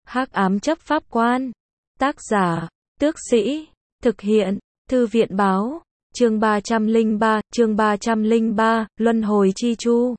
Hắc ám chấp pháp quan. Tác giả, Tước Sĩ. Thực hiện, Thư viện báo. Chương 303, Luân hồi chi chu.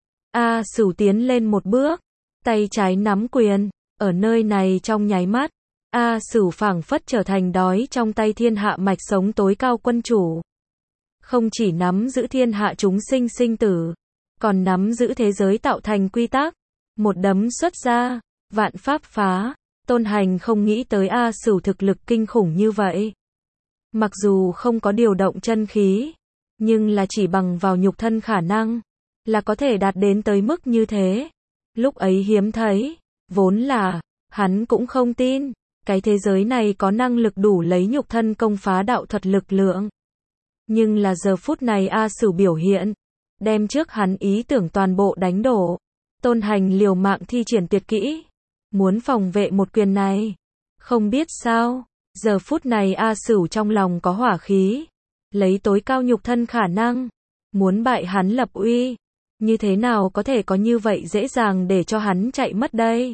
A Sửu tiến lên một bước, tay trái nắm quyền, ở nơi này trong nháy mắt, A Sửu phảng phất trở thành đói trong tay thiên hạ mạch sống tối cao quân chủ. Không chỉ nắm giữ thiên hạ chúng sinh sinh tử, còn nắm giữ thế giới tạo thành quy tắc. Một đấm xuất ra, vạn pháp phá. Tôn Hành không nghĩ tới A Sửu thực lực kinh khủng như vậy. Mặc dù không có điều động chân khí, nhưng là chỉ bằng vào nhục thân khả năng, là có thể đạt đến tới mức như thế. Lúc ấy hiếm thấy, vốn là, hắn cũng không tin, cái thế giới này có năng lực đủ lấy nhục thân công phá đạo thuật lực lượng. Nhưng là giờ phút này A Sửu biểu hiện, đem trước hắn ý tưởng toàn bộ đánh đổ. Tôn Hành liều mạng thi triển tuyệt kỹ, muốn phòng vệ một quyền này. Không biết sao, giờ phút này A Sửu trong lòng có hỏa khí, lấy tối cao nhục thân khả năng, muốn bại hắn lập uy. Như thế nào có thể có như vậy dễ dàng để cho hắn chạy mất đây?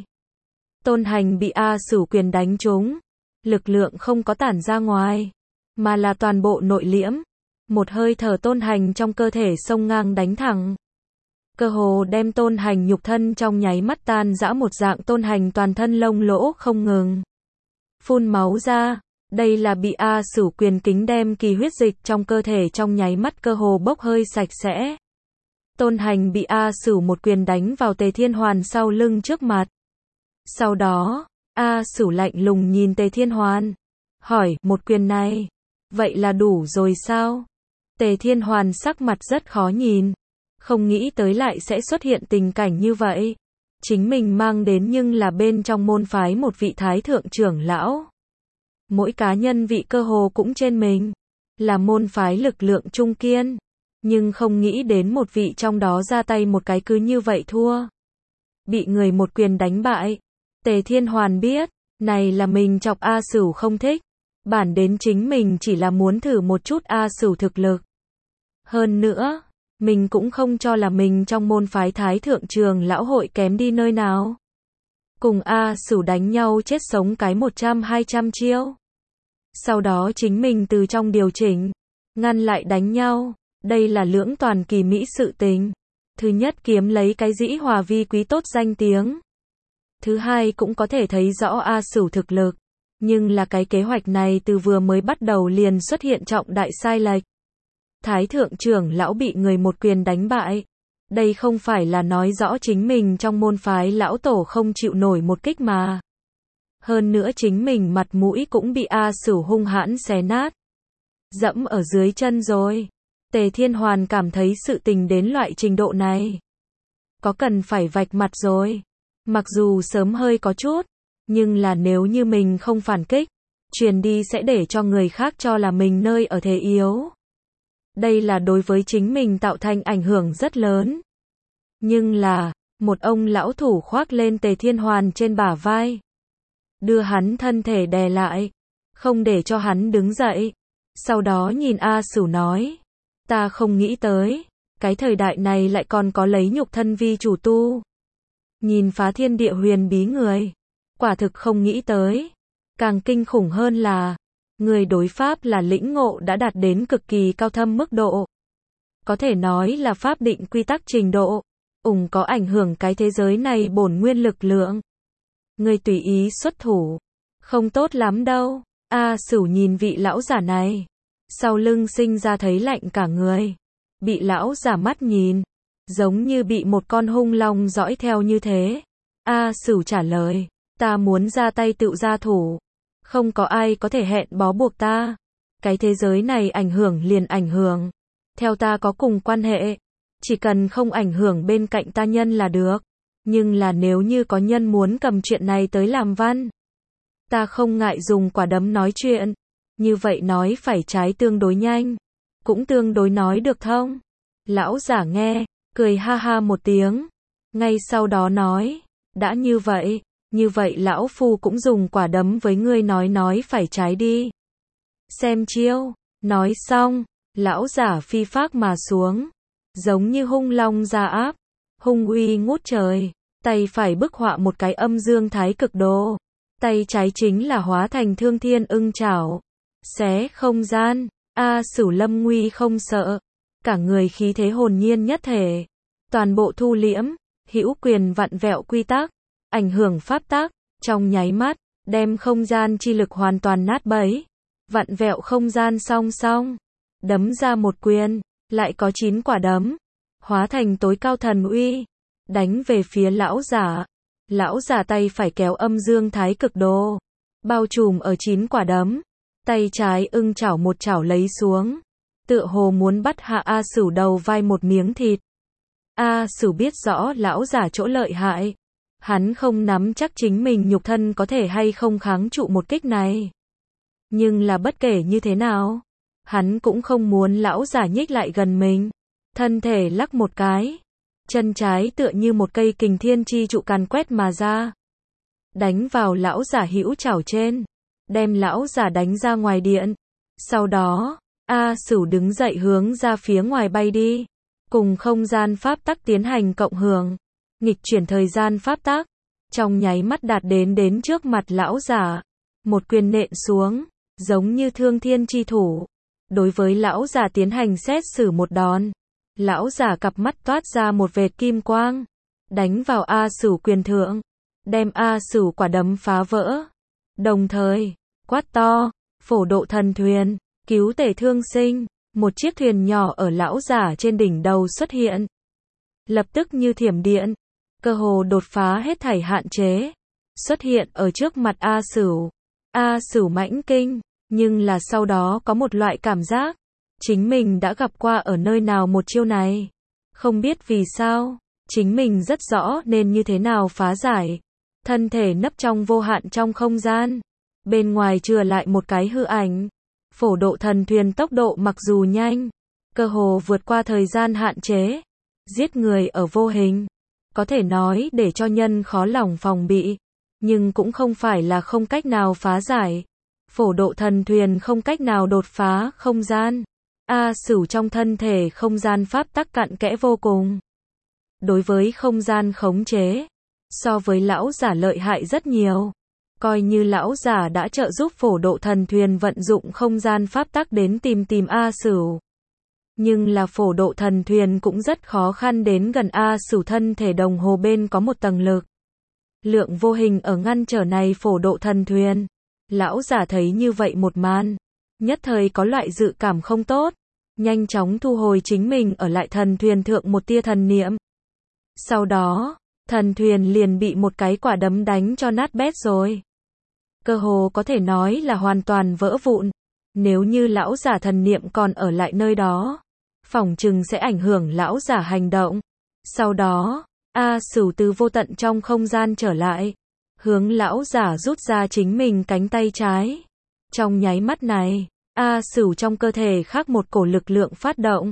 Tôn Hành bị A Sửu quyền đánh trúng, lực lượng không có tản ra ngoài, mà là toàn bộ nội liễm. Một hơi thở Tôn Hành trong cơ thể xông ngang đánh thẳng, cơ hồ đem Tôn Hành nhục thân trong nháy mắt tan rã một dạng. Tôn Hành toàn thân lông lỗ không ngừng phun máu ra, đây là bị A Sửu quyền kính đem kỳ huyết dịch trong cơ thể trong nháy mắt cơ hồ bốc hơi sạch sẽ. Tôn Hành bị A Sửu một quyền đánh vào Tề Thiên Hoàn sau lưng trước mặt. Sau đó, A Sửu lạnh lùng nhìn Tề Thiên Hoàn, hỏi, một quyền này, vậy là đủ rồi sao? Tề Thiên Hoàn sắc mặt rất khó nhìn, không nghĩ tới lại sẽ xuất hiện tình cảnh như vậy. Chính mình mang đến nhưng là bên trong môn phái một vị thái thượng trưởng lão. Mỗi cá nhân vị cơ hồ cũng trên mình, là môn phái lực lượng trung kiên. Nhưng không nghĩ đến một vị trong đó ra tay một cái cứ như vậy thua. Bị người một quyền đánh bại. Tề Thiên Hoàn biết, này là mình chọc A Sửu không thích. Bản đến chính mình chỉ là muốn thử một chút A Sửu thực lực. Hơn nữa, mình cũng không cho là mình trong môn phái thái thượng trường lão hội kém đi nơi nào. Cùng A Sửu đánh nhau chết sống cái 100-200 chiêu. Sau đó chính mình từ trong điều chỉnh, ngăn lại đánh nhau. Đây là lưỡng toàn kỳ mỹ sự tình. Thứ nhất kiếm lấy cái dĩ hòa vi quý tốt danh tiếng. Thứ hai cũng có thể thấy rõ A Sửu thực lực. Nhưng là cái kế hoạch này từ vừa mới bắt đầu liền xuất hiện trọng đại sai lệch. Thái thượng trưởng lão bị người một quyền đánh bại. Đây không phải là nói rõ chính mình trong môn phái lão tổ không chịu nổi một kích mà. Hơn nữa chính mình mặt mũi cũng bị A Sửu hung hãn xé nát. Dẫm ở dưới chân rồi. Tề Thiên Hoàn cảm thấy sự tình đến loại trình độ này, có cần phải vạch mặt rồi. Mặc dù sớm hơi có chút, nhưng là nếu như mình không phản kích, truyền đi sẽ để cho người khác cho là mình nơi ở thế yếu. Đây là đối với chính mình tạo thành ảnh hưởng rất lớn. Nhưng là, một ông lão thủ khoác lên Tề Thiên Hoàn trên bả vai, đưa hắn thân thể đè lại, không để cho hắn đứng dậy. Sau đó nhìn A Sửu nói, ta không nghĩ tới, cái thời đại này lại còn có lấy nhục thân vi chủ tu. Nhìn phá thiên địa huyền bí người, quả thực không nghĩ tới. Càng kinh khủng hơn là, người đối pháp là lĩnh ngộ đã đạt đến cực kỳ cao thâm mức độ. Có thể nói là pháp định quy tắc trình độ, có ảnh hưởng cái thế giới này bổn nguyên lực lượng. Người tùy ý xuất thủ, không tốt lắm đâu. A Sửu nhìn vị lão giả này, sau lưng sinh ra thấy lạnh cả người. Bị lão giả mắt nhìn, giống như bị một con hung long dõi theo như thế. A Sửu trả lời, ta muốn ra tay tự ra thủ. Không có ai có thể hẹn bó buộc ta. Cái thế giới này ảnh hưởng liền ảnh hưởng. Theo ta có cùng quan hệ. Chỉ cần không ảnh hưởng bên cạnh ta nhân là được. Nhưng là nếu như có nhân muốn cầm chuyện này tới làm văn, ta không ngại dùng quả đấm nói chuyện. Như vậy nói phải trái tương đối nhanh, cũng tương đối nói được thông. Lão giả nghe, cười ha ha một tiếng. Ngay sau đó nói, đã như vậy lão phu cũng dùng quả đấm với ngươi nói phải trái đi. Xem chiêu. Nói xong, lão giả phi phác mà xuống, giống như hung long ra áp, hung uy ngút trời, tay phải bức họa một cái âm dương thái cực đồ. tay trái chính là hóa thành Thương Thiên Ưng Chảo, xé không gian. A Sửu lâm nguy không sợ, cả người khí thế hồn nhiên nhất thể, toàn bộ thu liễm, hữu quyền vặn vẹo quy tắc, ảnh hưởng pháp tắc, trong nháy mắt, đem không gian chi lực hoàn toàn nát bấy, vặn vẹo không gian song song, đấm ra một quyền, lại có 9 quả đấm, hóa thành tối cao thần uy, đánh về phía lão giả. Lão giả tay phải kéo âm dương thái cực đồ, bao trùm ở 9 quả đấm, tay trái ưng chảo một chảo lấy xuống, tựa hồ muốn bắt hạ A Sửu đầu vai một miếng thịt. A Sửu biết rõ lão giả chỗ lợi hại, hắn không nắm chắc chính mình nhục thân có thể hay không kháng trụ một kích này. Nhưng là bất kể như thế nào, hắn cũng không muốn lão giả nhích lại gần mình, thân thể lắc một cái, chân trái tựa như một cây kình thiên chi trụ càn quét mà ra, đánh vào lão giả hữu chảo trên, đem lão giả đánh ra ngoài điện. Sau đó, A Sửu đứng dậy hướng ra phía ngoài bay đi, cùng không gian pháp tắc tiến hành cộng hưởng, nghịch chuyển thời gian pháp tắc, trong nháy mắt đạt đến trước mặt lão giả, một quyền nện xuống, giống như thương thiên chi thủ, đối với lão giả tiến hành xét xử một đòn. Lão giả cặp mắt toát ra một vệt kim quang, đánh vào A Sửu quyền thượng, đem A Sửu quả đấm phá vỡ. Đồng thời, quát to, phổ độ thần thuyền, cứu tể thương sinh, một chiếc thuyền nhỏ ở lão giả trên đỉnh đầu xuất hiện. Lập tức như thiểm điện, cơ hồ đột phá hết thảy hạn chế, xuất hiện ở trước mặt A Sửu. A Sửu mãnh kinh, nhưng là sau đó có một loại cảm giác, chính mình đã gặp qua ở nơi nào một chiêu này. Không biết vì sao, chính mình rất rõ nên như thế nào phá giải. Thân thể nấp trong vô hạn trong không gian, bên ngoài chừa lại một cái hư ảnh. Phổ độ thần thuyền tốc độ mặc dù nhanh, cơ hồ vượt qua thời gian hạn chế, giết người ở vô hình, có thể nói để cho nhân khó lòng phòng bị, nhưng cũng không phải là không cách nào phá giải. Phổ độ thần thuyền không cách nào đột phá không gian. A Sửu trong thân thể không gian pháp tắc cặn kẽ vô cùng. Đối với không gian khống chế, so với lão giả lợi hại rất nhiều. Coi như lão giả đã trợ giúp phổ độ thần thuyền vận dụng không gian pháp tắc đến tìm A Sửu. Nhưng là phổ độ thần thuyền cũng rất khó khăn đến gần A Sửu, thân thể đồng hồ bên có một tầng lực lượng vô hình ở ngăn trở này phổ độ thần thuyền. Lão giả thấy như vậy một màn, nhất thời có loại dự cảm không tốt, nhanh chóng thu hồi chính mình ở lại thần thuyền thượng một tia thần niệm. Sau đó, thần thuyền liền bị một cái quả đấm đánh cho nát bét rồi. Cơ hồ có thể nói là hoàn toàn vỡ vụn. Nếu như lão giả thần niệm còn ở lại nơi đó, phỏng chừng sẽ ảnh hưởng lão giả hành động. Sau đó, A Sửu từ vô tận trong không gian trở lại, hướng lão giả rút ra chính mình cánh tay trái. Trong nháy mắt này, A Sửu trong cơ thể khác một cổ lực lượng phát động.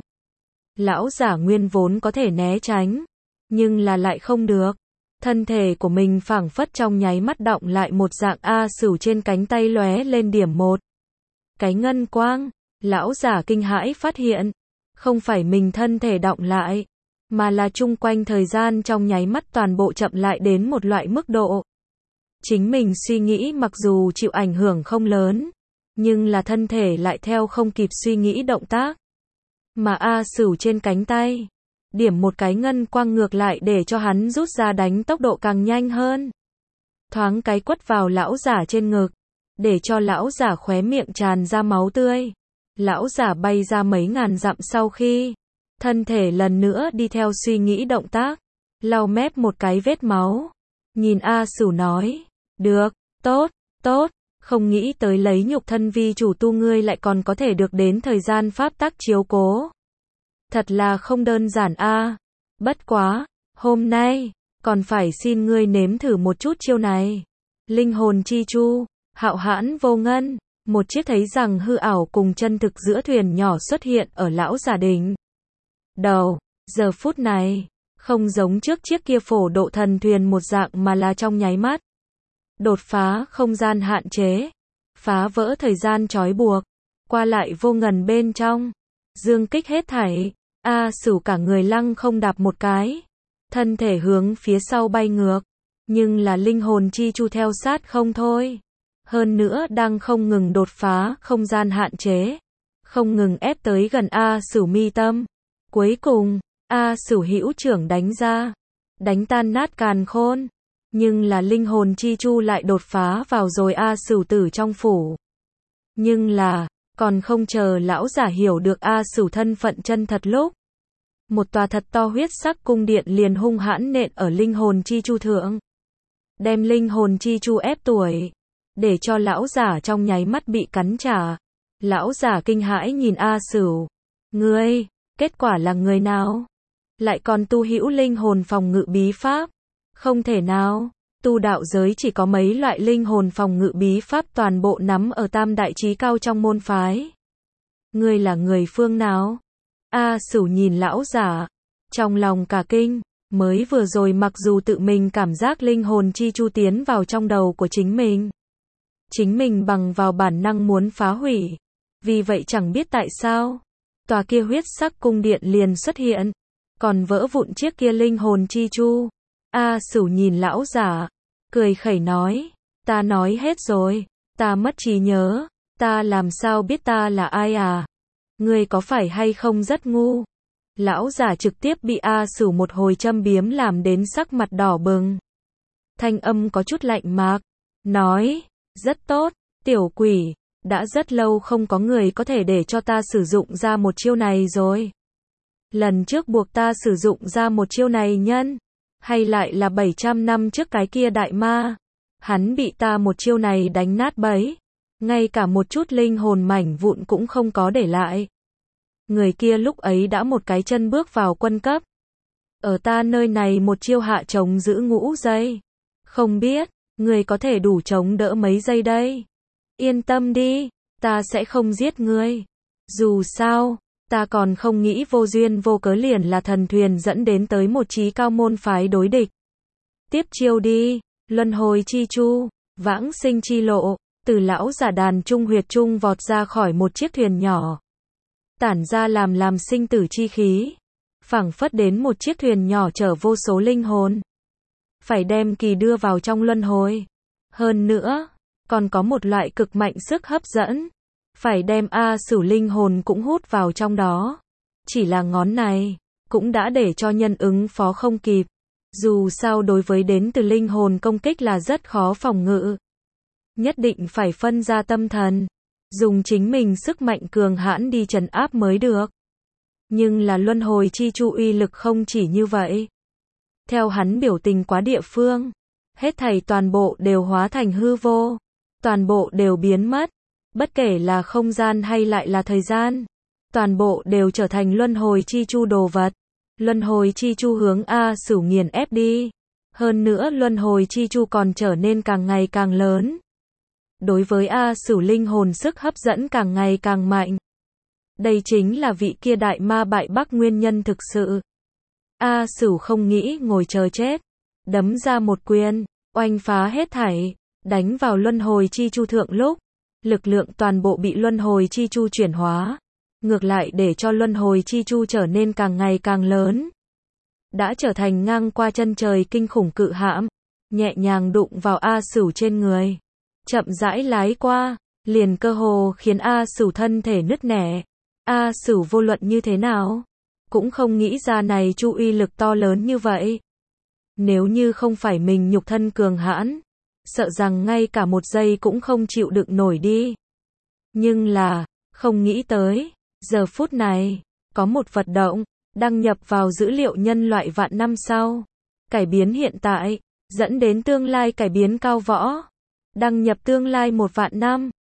Lão giả nguyên vốn có thể né tránh, nhưng là lại không được. Thân thể của mình phảng phất trong nháy mắt động lại một dạng. A Sửu trên cánh tay lóe lên điểm một cái ngân quang. Lão giả kinh hãi phát hiện, không phải mình thân thể động lại, mà là chung quanh thời gian trong nháy mắt toàn bộ chậm lại đến một loại mức độ. Chính mình suy nghĩ mặc dù chịu ảnh hưởng không lớn, nhưng là thân thể lại theo không kịp suy nghĩ động tác. Mà A Sửu trên cánh tay, điểm một cái ngân quang ngược lại để cho hắn rút ra đánh tốc độ càng nhanh hơn. Thoáng cái quất vào lão giả trên ngực, để cho lão giả khóe miệng tràn ra máu tươi. Lão giả bay ra mấy ngàn dặm sau khi, thân thể lần nữa đi theo suy nghĩ động tác, lau mép một cái vết máu. Nhìn A Sửu nói, được, tốt, tốt, không nghĩ tới lấy nhục thân vi chủ tu ngươi lại còn có thể được đến thời gian pháp tắc chiếu cố. Thật là không đơn giản a. Bất quá, hôm nay, còn phải xin ngươi nếm thử một chút chiêu này. Linh hồn chi chu, hạo hãn vô ngân, một chiếc thấy rằng hư ảo cùng chân thực giữa thuyền nhỏ xuất hiện ở lão giả đỉnh đầu. Giờ phút này, không giống trước chiếc kia phổ độ thần thuyền một dạng mà là trong nháy mắt. Đột phá không gian hạn chế, phá vỡ thời gian trói buộc, qua lại vô ngần bên trong, dương kích hết thảy. A Sửu cả người lăng không đạp một cái, thân thể hướng phía sau bay ngược, Nhưng là linh hồn chi chu theo sát không thôi. Hơn nữa đang không ngừng đột phá không gian hạn chế, không ngừng ép tới gần A Sửu mi tâm. Cuối cùng, A Sửu hữu trưởng đánh ra, đánh tan nát càn khôn. Nhưng là linh hồn chi chu lại đột phá vào rồi A Sửu tử trong phủ. Nhưng là, còn không chờ lão giả hiểu được A Sửu thân phận chân thật lúc, một tòa thật to huyết sắc cung điện liền hung hãn nện ở linh hồn chi chu thượng. Đem linh hồn chi chu ép tuổi, để cho lão giả trong nháy mắt bị cắn trả. Lão giả kinh hãi nhìn A Sửu. Ngươi, kết quả là người nào? Lại còn tu hữu linh hồn phòng ngự bí pháp? Không thể nào, tu đạo giới chỉ có mấy loại linh hồn phòng ngự bí pháp toàn bộ nắm ở tam đại chí cao trong môn phái. Ngươi là người phương nào? A Sửu nhìn lão giả, trong lòng cả kinh, mới vừa rồi mặc dù tự mình cảm giác linh hồn chi chu tiến vào trong đầu của chính mình bằng vào bản năng muốn phá hủy. Vì vậy chẳng biết tại sao, tòa kia huyết sắc cung điện liền xuất hiện, còn vỡ vụn chiếc kia linh hồn chi chu. A Sửu nhìn lão giả, cười khẩy nói, ta nói hết rồi, ta mất trí nhớ, ta làm sao biết ta là ai à? Ngươi có phải hay không rất ngu? Lão giả trực tiếp bị A Sửu một hồi châm biếm làm đến sắc mặt đỏ bừng. Thanh âm có chút lạnh mạc, nói, rất tốt, tiểu quỷ, đã rất lâu không có người có thể để cho ta sử dụng ra một chiêu này rồi. Lần trước buộc ta sử dụng ra một chiêu này nhân, hay lại là 700 năm trước cái kia đại ma. Hắn bị ta một chiêu này đánh nát bấy, ngay cả một chút linh hồn mảnh vụn cũng không có để lại. Người kia lúc ấy đã một cái chân bước vào quân cấp. Ở ta nơi này một chiêu hạ chống giữ ngũ giây. Không biết, người có thể đủ chống đỡ mấy giây đây? Yên tâm đi, ta sẽ không giết ngươi. Dù sao, ta còn không nghĩ vô duyên vô cớ liền là thần thuyền dẫn đến tới một chí cao môn phái đối địch. Tiếp chiêu đi, luân hồi chi chu, vãng sinh chi lộ, từ lão giả đàn trung huyệt trung vọt ra khỏi một chiếc thuyền nhỏ. Tản ra làm sinh tử chi khí, phảng phất đến một chiếc thuyền nhỏ chở vô số linh hồn. Phải đem kỳ đưa vào trong luân hồi. Hơn nữa, còn có một loại cực mạnh sức hấp dẫn. Phải đem A Sửu linh hồn cũng hút vào trong đó. Chỉ là ngón này, cũng đã để cho nhân ứng phó không kịp. Dù sao đối với đến từ linh hồn công kích là rất khó phòng ngự. Nhất định phải phân ra tâm thần, dùng chính mình sức mạnh cường hãn đi trấn áp mới được. Nhưng là luân hồi chi chu uy lực không chỉ như vậy. Theo hắn biểu tình quá địa phương, hết thảy toàn bộ đều hóa thành hư vô, toàn bộ đều biến mất, bất kể là không gian hay lại là thời gian, toàn bộ đều trở thành luân hồi chi chu đồ vật. Luân hồi chi chu hướng A Sửu nghiền ép đi. Hơn nữa luân hồi chi chu còn trở nên càng ngày càng lớn. Đối với A Sửu linh hồn sức hấp dẫn càng ngày càng mạnh. Đây chính là vị kia đại ma bại bắc nguyên nhân thực sự. A Sửu không nghĩ ngồi chờ chết, đấm ra một quyền, oanh phá hết thảy, đánh vào luân hồi chi chu thượng lúc, lực lượng toàn bộ bị luân hồi chi chu chuyển hóa, ngược lại để cho luân hồi chi chu trở nên càng ngày càng lớn. Đã trở thành ngang qua chân trời kinh khủng cự hãm, nhẹ nhàng đụng vào A Sửu trên người, chậm rãi lái qua, liền cơ hồ khiến A Sửu thân thể nứt nẻ. A Sửu vô luận như thế nào, cũng không nghĩ ra này chu uy lực to lớn như vậy. Nếu như không phải mình nhục thân cường hãn, sợ rằng ngay cả một giây cũng không chịu đựng nổi đi. Nhưng là, không nghĩ tới, giờ phút này, có một vật động, đăng nhập vào dữ liệu nhân loại vạn năm sau. Cải biến hiện tại, dẫn đến tương lai cải biến cao võ. Đăng nhập tương lai 1 vạn năm.